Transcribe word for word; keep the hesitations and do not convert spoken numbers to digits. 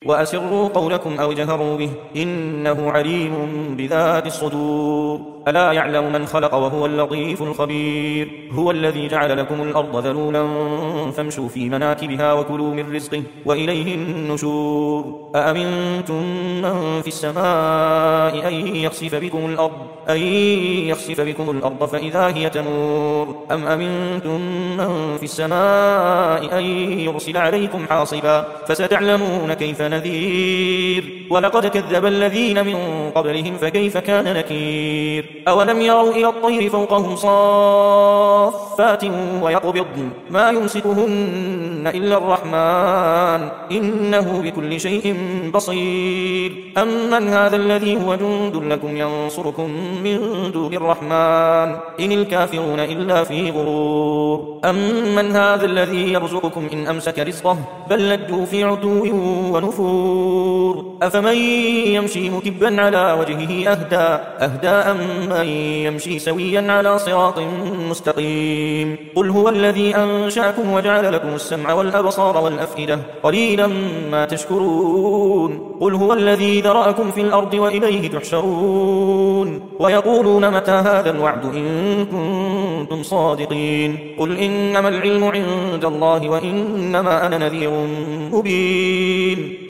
وأسروا قولكم أو جهروا به إنه عليم بذات الصدور ألا يعلم من خلق وهو اللطيف الخبير هو الذي جعل لكم الأرض ذلولا فامشوا في مناكبها وكلوا من رزقه وإليه النشور أأمنتم من في السماء أن يخسف بكم الأرض أن يخسف بكم الأرض فإذا هي تمور أم أمنتم من في السماء أن يرسل عليكم حاصبا فستعلمون كيف نذير ولقد كذب الذين من قبلهم فكيف كان نكير أولم يروا إلى الطير فوقهم صافات ويقبضن ما يمسكهن إلا الرحمن إنه بكل شيء بصير أمن هذا الذي هو جند لكم ينصركم من دون الرحمن إن الكافرون إلا في غرور أمن هذا الذي يرزقكم إن أمسك رزقه بل لجوا في عتو ونفور أفمن يمشي مكبا على وجهه أهدى أهدى أمن يمشي سويا على صراط مستقيم قل هو الذي أنشأكم وجعل لكم السمع والأبصار والأفئدة قليلا ما تشكرون قل هو الذي ذرأكم في الأرض وإليه تحشرون ويقولون متى هذا الوعد إن كنتم صادقين قل إنما العلم عند الله وإنما أنا نذير مبين